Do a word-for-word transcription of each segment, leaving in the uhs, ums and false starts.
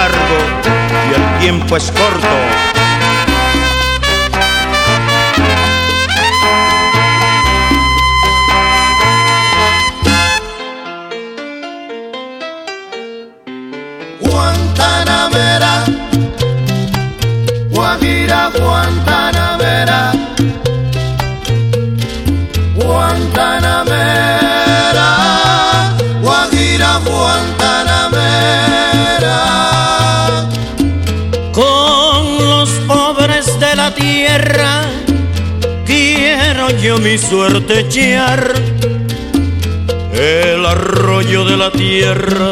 largo y el tiempo es corto. Guantanamera, Guajira Guantanamera, Guantanamera, Guajira Guantanamera. Con los pobres de la tierra quiero yo mi suerte echar. El arroyo de la tierra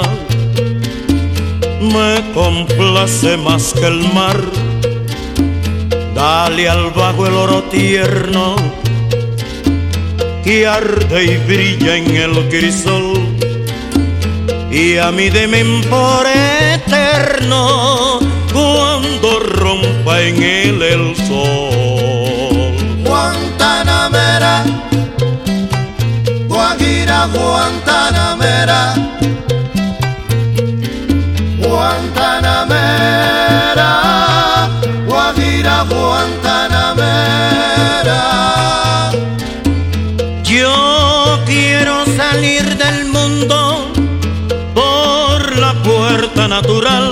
me complace más que el mar. Dale al bajo el oro tierno que arde y brilla en el crisol, y a mí deme por eterno cuando rompa en él el sol. Guantanamera, Guajira Guantanamera, Guantanamera, Guajira Guantanamera. Yo quiero salir del mundo por la puerta natural,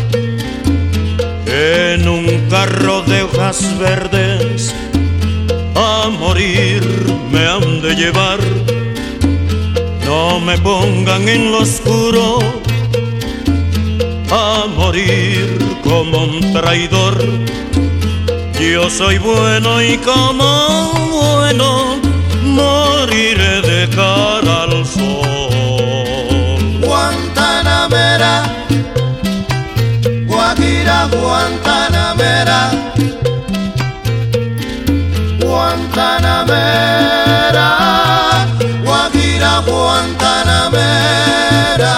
en un carro de hojas verdes a morir me han de llevar. No me pongan en lo oscuro a morir como un traidor. Yo soy bueno y como bueno moriré de cara al sol. Guantanamera, Guajira Guantanamera, Guantanamera, Guajira Guantanamera.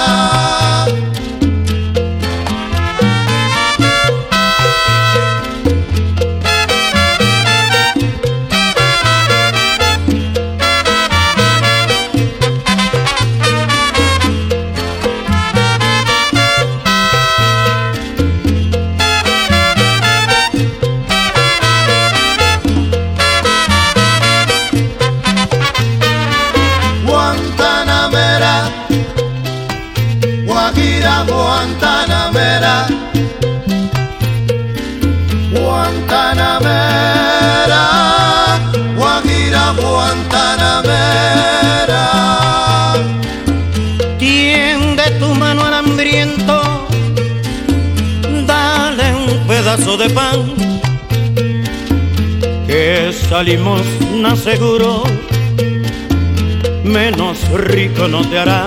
Guantanamera, Guantanamera, Guajira Guantanamera. Tiende tu mano al hambriento, dale un pedazo de pan, que salimos no seguro, menos rico no te hará.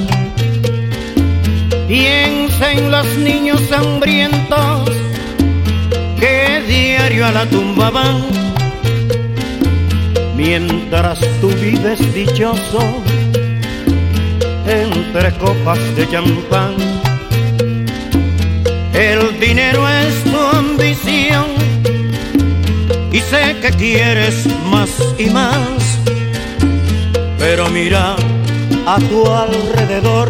Piensa en los niños hambrientos que diario a la tumba van, mientras tú vives dichoso entre copas de champán. El dinero es tu ambición y sé que quieres más y más, pero mira a tu alrededor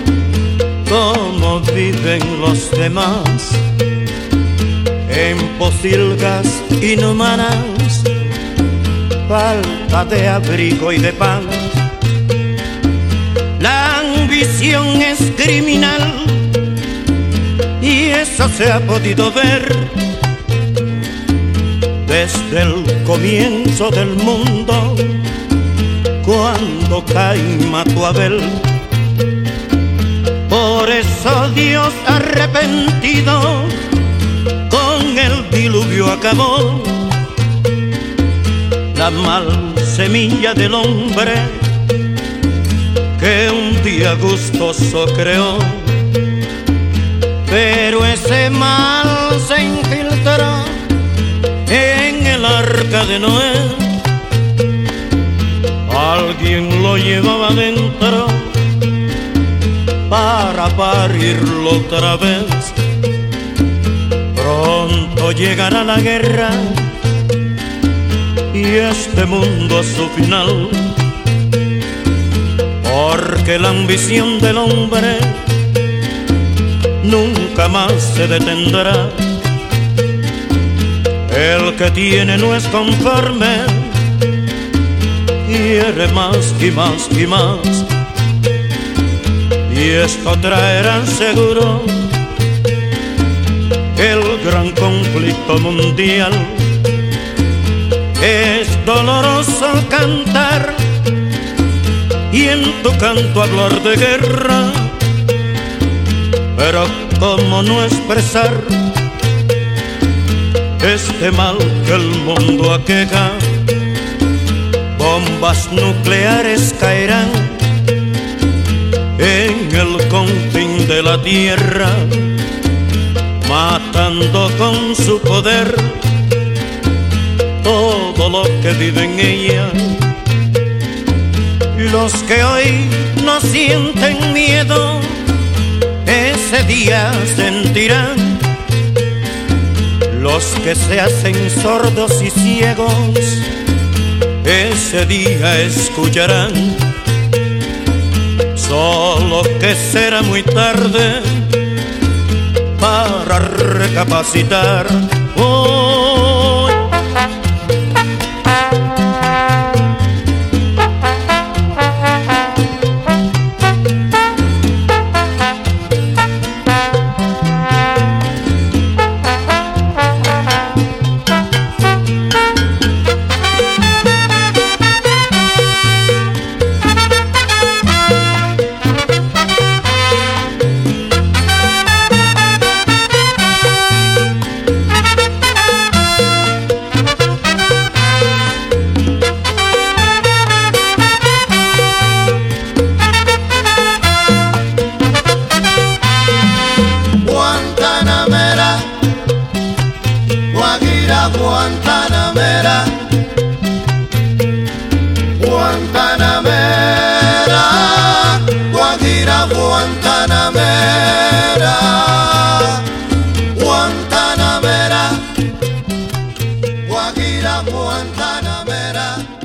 cómo viven los demás, en posilgas inhumanas, falta de abrigo y de pan. La ambición es criminal y eso se ha podido ver desde el comienzo del mundo, cuando Caín mató a Abel. Por eso Dios arrepentido con el diluvio acabó la mal semilla del hombre que un día gustoso creó. Pero ese mal se infiltró en el arca de Noé. Alguien lo llevaba dentro para parirlo otra vez. Pronto llegará la guerra y este mundo a su final, porque la ambición del hombre nunca más se detendrá. El que tiene no es conforme, quiere más y más y más, y esto traerá seguro el gran conflicto mundial. Es doloroso cantar y en tu canto hablar de guerra, pero cómo no expresar este mal que el mundo aqueja. Bombas nucleares caerán en el confín de la tierra, matando con su poder todo lo que vive en ella. Los que hoy no sienten miedo, ese día sentirán. Los que se hacen sordos y ciegos, ese día escucharán. Solo que será muy tarde para recapacitar. Hoy Guantanamera, Guantanamera, Guajira, Guantanamera, Guantanamera, Guajira, Guantanamera.